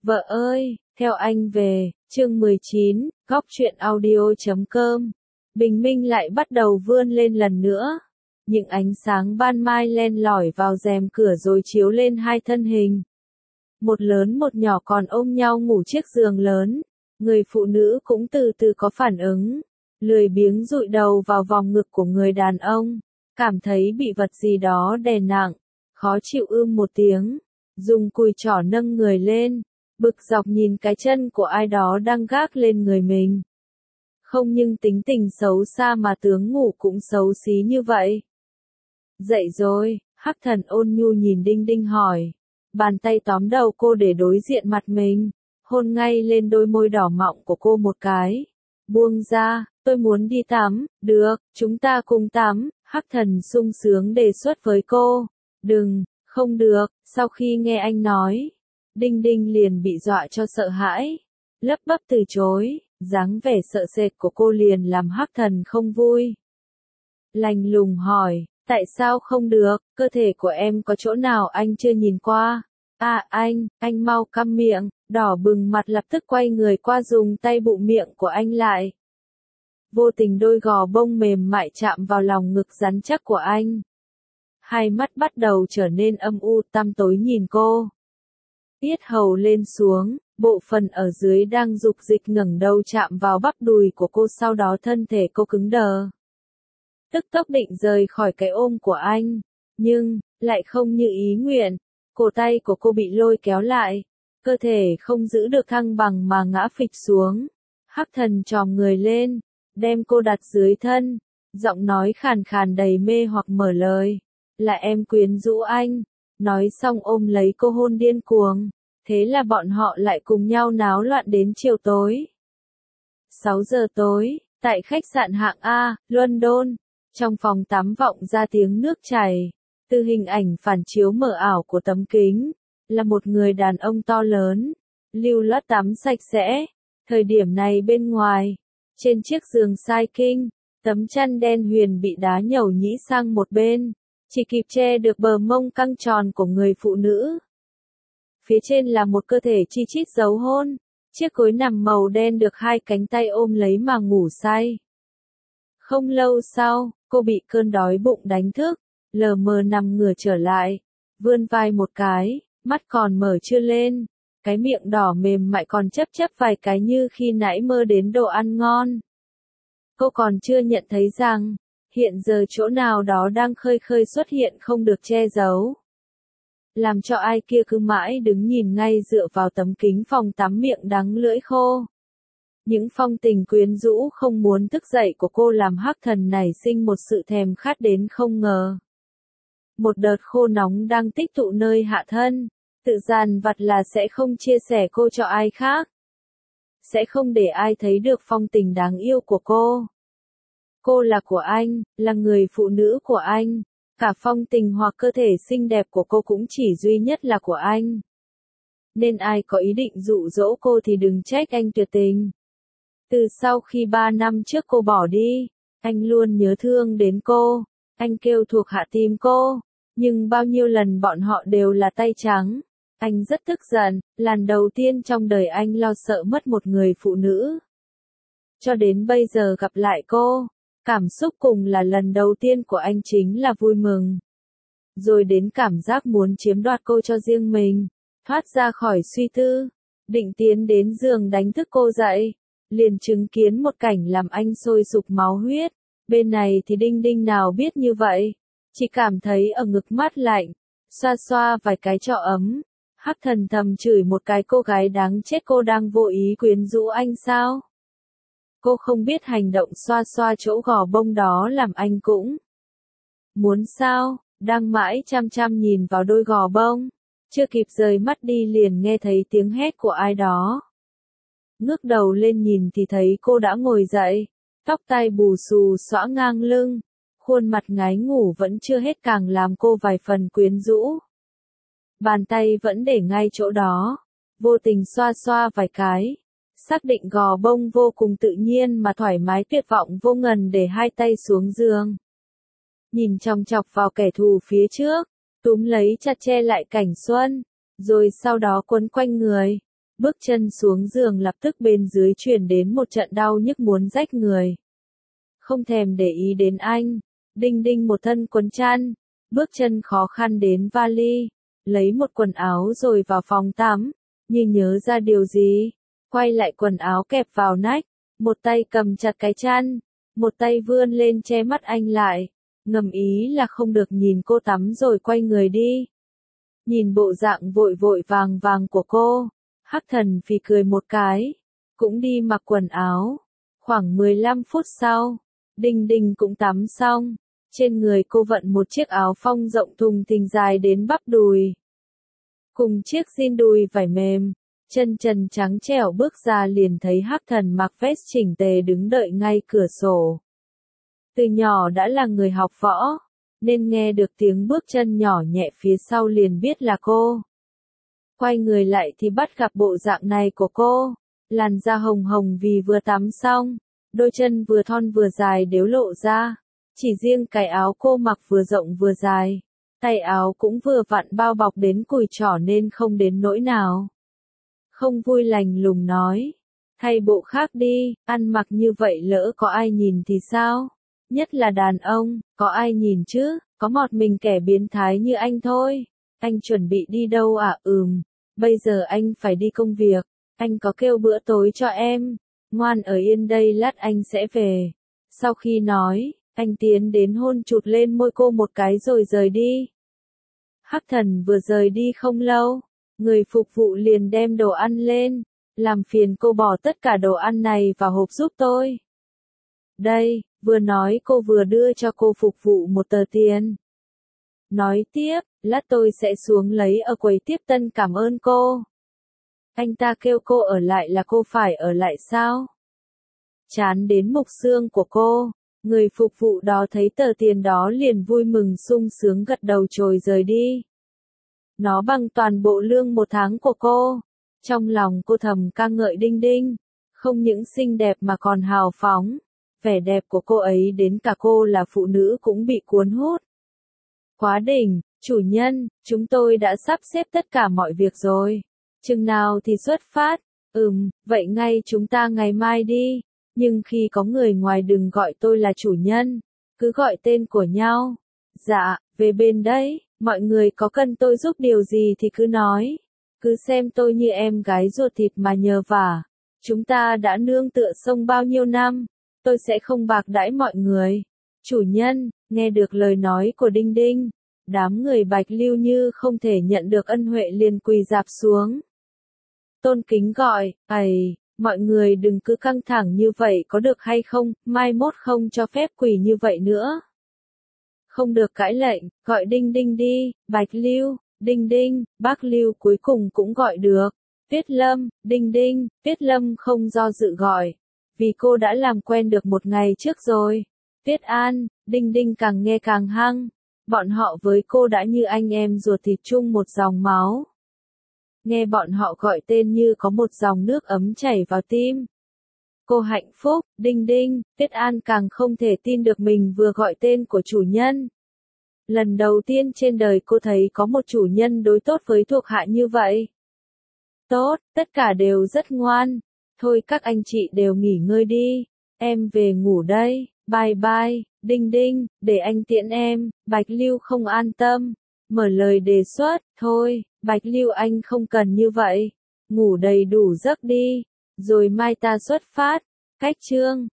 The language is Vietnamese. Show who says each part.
Speaker 1: Vợ ơi, theo anh về, chương 19, góc truyện audio.com. Bình minh lại bắt đầu vươn lên lần nữa. Những ánh sáng ban mai len lỏi vào rèm cửa rồi chiếu lên hai thân hình. Một lớn một nhỏ còn ôm nhau ngủ chiếc giường lớn. Người phụ nữ cũng từ từ có phản ứng. Lười biếng dụi đầu vào vòng ngực của người đàn ông. Cảm thấy bị vật gì đó đè nặng. Khó chịu một tiếng. Dùng cùi trỏ nâng người lên. Bực dọc nhìn cái chân của ai đó đang gác lên người mình. Không nhưng tính tình xấu xa mà tướng ngủ cũng xấu xí như vậy. Dậy rồi, Hắc Thần ôn nhu nhìn Đinh Đinh hỏi. Bàn tay tóm đầu cô để đối diện mặt mình. Hôn ngay lên đôi môi đỏ mọng của cô một cái. Buông ra, tôi muốn đi tắm. Được, chúng ta cùng tắm. Hắc Thần sung sướng đề xuất với cô. Đừng, không được, sau khi nghe anh nói. Đinh Đinh liền bị dọa cho sợ hãi. Lắp bắp từ chối, dáng vẻ sợ sệt của cô liền làm Hắc Thần không vui. Lạnh lùng hỏi, tại sao không được, cơ thể của em có chỗ nào anh chưa nhìn qua? À anh mau câm miệng, đỏ bừng mặt lập tức quay người qua dùng tay bụng miệng của anh lại. Vô tình đôi gò bông mềm mại chạm vào lòng ngực rắn chắc của anh. Hai mắt bắt đầu trở nên âm u tăm tối nhìn cô. Yết hầu lên xuống, bộ phận ở dưới đang dục dịch ngẩng đầu chạm vào bắp đùi của cô, sau đó thân thể cô cứng đờ. Tức tốc định rời khỏi cái ôm của anh, nhưng, lại không như ý nguyện, cổ tay của cô bị lôi kéo lại, cơ thể không giữ được thăng bằng mà ngã phịch xuống. Hắc Thần chòm người lên, đem cô đặt dưới thân, giọng nói khàn khàn đầy mê hoặc mở lời, là em quyến rũ anh. Nói xong ôm lấy cô hôn điên cuồng. Thế là bọn họ lại cùng nhau náo loạn đến chiều tối. 6 giờ tối, tại khách sạn hạng A, London, trong phòng tắm vọng ra tiếng nước chảy. Từ hình ảnh phản chiếu mờ ảo của tấm kính, là một người đàn ông to lớn, lưu loát tắm sạch sẽ. Thời điểm này bên ngoài, trên chiếc giường sai kinh, tấm chăn đen huyền bị đá nhầu nhĩ sang một bên. Chỉ kịp che được bờ mông căng tròn của người phụ nữ. Phía trên là một cơ thể chi chít dấu hôn, chiếc gối nằm màu đen được hai cánh tay ôm lấy mà ngủ say. Không lâu sau, cô bị cơn đói bụng đánh thức, lờ mờ nằm ngửa trở lại, vươn vai một cái, mắt còn mở chưa lên, cái miệng đỏ mềm mại còn chấp vài cái như khi nãy mơ đến đồ ăn ngon. Cô còn chưa nhận thấy rằng, hiện giờ chỗ nào đó đang khơi khơi xuất hiện không được che giấu. Làm cho ai kia cứ mãi đứng nhìn ngay dựa vào tấm kính phòng tắm, miệng đắng lưỡi khô. Những phong tình quyến rũ không muốn thức dậy của cô làm Hắc Thần nảy sinh một sự thèm khát đến không ngờ. Một đợt khô nóng đang tích tụ nơi hạ thân, tự dằn vặt là sẽ không chia sẻ cô cho ai khác. Sẽ không để ai thấy được phong tình đáng yêu của cô. Cô là của anh, là người phụ nữ của anh. Cả phong tình hoặc cơ thể xinh đẹp của cô cũng chỉ duy nhất là của anh. Nên ai có ý định dụ dỗ cô thì đừng trách anh tuyệt tình. Từ sau khi 3 năm trước cô bỏ đi, anh luôn nhớ thương đến cô. Anh kêu thuộc hạ tìm cô. Nhưng bao nhiêu lần bọn họ đều là tay trắng. Anh rất tức giận, lần đầu tiên trong đời anh lo sợ mất một người phụ nữ. Cho đến bây giờ gặp lại cô. Cảm xúc cùng là lần đầu tiên của anh chính là vui mừng. Rồi đến cảm giác muốn chiếm đoạt cô cho riêng mình. Thoát ra khỏi suy tư. Định tiến đến giường đánh thức cô dậy. Liền chứng kiến một cảnh làm anh sôi sục máu huyết. Bên này thì Đinh Đinh nào biết như vậy. Chỉ cảm thấy ở ngực mát lạnh. Xoa xoa vài cái cho ấm. Hắc Thần thầm chửi một cái cô gái đáng chết, cô đang vô ý quyến rũ anh sao? Cô không biết hành động xoa xoa chỗ gò bông đó làm anh cũng muốn sao, đang mãi chăm chăm nhìn vào đôi gò bông, chưa kịp rời mắt đi liền nghe thấy tiếng hét của ai đó. Ngước đầu lên nhìn thì thấy cô đã ngồi dậy, tóc tai bù xù xõa ngang lưng, khuôn mặt ngái ngủ vẫn chưa hết càng làm cô vài phần quyến rũ. Bàn tay vẫn để ngay chỗ đó, vô tình xoa xoa vài cái. Xác định gò bông vô cùng tự nhiên mà thoải mái, tuyệt vọng vô ngần để hai tay xuống giường. Nhìn chòng chọc vào kẻ thù phía trước, túm lấy chặt che lại cảnh xuân, rồi sau đó quấn quanh người. Bước chân xuống giường lập tức bên dưới truyền đến một trận đau nhức muốn rách người. Không thèm để ý đến anh, Đinh Đinh một thân quần chăn, bước chân khó khăn đến vali, lấy một quần áo rồi vào phòng tắm, như nhớ ra điều gì, quay lại quần áo kẹp vào nách, một tay cầm chặt cái chăn, một tay vươn lên che mắt anh lại, ngầm ý là không được nhìn cô tắm rồi quay người đi. Nhìn bộ dạng vội vội vàng vàng của cô, Hắc Thần phì cười một cái, cũng đi mặc quần áo. Khoảng 15 phút sau, Đinh Đinh cũng tắm xong, trên người cô vận một chiếc áo phông rộng thùng thình dài đến bắp đùi. Cùng chiếc jean đùi vải mềm, chân trần trắng trẻo bước ra liền thấy Hắc Thần mặc vest chỉnh tề đứng đợi ngay cửa sổ. Từ nhỏ đã là người học võ, nên nghe được tiếng bước chân nhỏ nhẹ phía sau liền biết là cô. Quay người lại thì bắt gặp bộ dạng này của cô, làn da hồng hồng vì vừa tắm xong, đôi chân vừa thon vừa dài đều lộ ra, chỉ riêng cái áo cô mặc vừa rộng vừa dài, tay áo cũng vừa vặn bao bọc đến cùi trỏ nên không đến nỗi nào. Không vui lành lùng nói, thay bộ khác đi, ăn mặc như vậy lỡ có ai nhìn thì sao? Nhất là đàn ông, có ai nhìn chứ, có một mình kẻ biến thái như anh thôi. Anh chuẩn bị đi đâu à? Bây giờ anh phải đi công việc, anh có kêu bữa tối cho em, ngoan ở yên đây lát anh sẽ về. Sau khi nói, anh tiến đến hôn chụt lên môi cô một cái rồi rời đi. Hắc Thần vừa rời đi không lâu, người phục vụ liền đem đồ ăn lên, làm phiền cô bỏ tất cả đồ ăn này vào hộp giúp tôi. Đây, vừa nói cô vừa đưa cho cô phục vụ một tờ tiền. Nói tiếp, lát tôi sẽ xuống lấy ở quầy tiếp tân cảm ơn cô. Anh ta kêu cô ở lại là cô phải ở lại sao? Chán đến mục xương của cô, người phục vụ đó thấy tờ tiền đó liền vui mừng sung sướng gật đầu trồi rời đi. Nó bằng toàn bộ lương một tháng của cô. Trong lòng cô thầm ca ngợi Đinh Đinh, không những xinh đẹp mà còn hào phóng. Vẻ đẹp của cô ấy đến cả cô là phụ nữ cũng bị cuốn hút. Quá đỉnh, chủ nhân, chúng tôi đã sắp xếp tất cả mọi việc rồi. Chừng nào thì xuất phát? Vậy ngay chúng ta ngày mai đi. Nhưng khi có người ngoài đừng gọi tôi là chủ nhân, cứ gọi tên của nhau. Dạ, về bên đấy, mọi người có cần tôi giúp điều gì thì cứ nói. Cứ xem tôi như em gái ruột thịt mà nhờ vả. Chúng ta đã nương tựa sông bao nhiêu năm, tôi sẽ không bạc đãi mọi người. Chủ nhân, nghe được lời nói của Đinh Đinh, đám người Bạch Lưu như không thể nhận được ân huệ liền quỳ rạp xuống. Tôn kính gọi, mọi người đừng cứ căng thẳng như vậy có được hay không, mai mốt không cho phép quỳ như vậy nữa. Không được cãi lệnh, gọi Đinh Đinh đi, Bạch Lưu, Đinh Đinh, Bác Lưu cuối cùng cũng gọi được. Tuyết Lâm, Đinh Đinh, Tuyết Lâm không do dự gọi, vì cô đã làm quen được một ngày trước rồi. Tuyết An, Đinh Đinh càng nghe càng hăng, bọn họ với cô đã như anh em ruột thịt chung một dòng máu. Nghe bọn họ gọi tên như có một dòng nước ấm chảy vào tim. Cô hạnh phúc, Đinh Đinh, Tuyết An càng không thể tin được mình vừa gọi tên của chủ nhân. Lần đầu tiên trên đời cô thấy có một chủ nhân đối tốt với thuộc hạ như vậy. Tốt, tất cả đều rất ngoan. Thôi các anh chị đều nghỉ ngơi đi, em về ngủ đây, bye bye, Đinh Đinh, để anh tiễn em. Bạch Lưu không an tâm, mở lời đề xuất, thôi, Bạch Lưu anh không cần như vậy, ngủ đầy đủ giấc đi, rồi mai ta xuất phát. Cách chương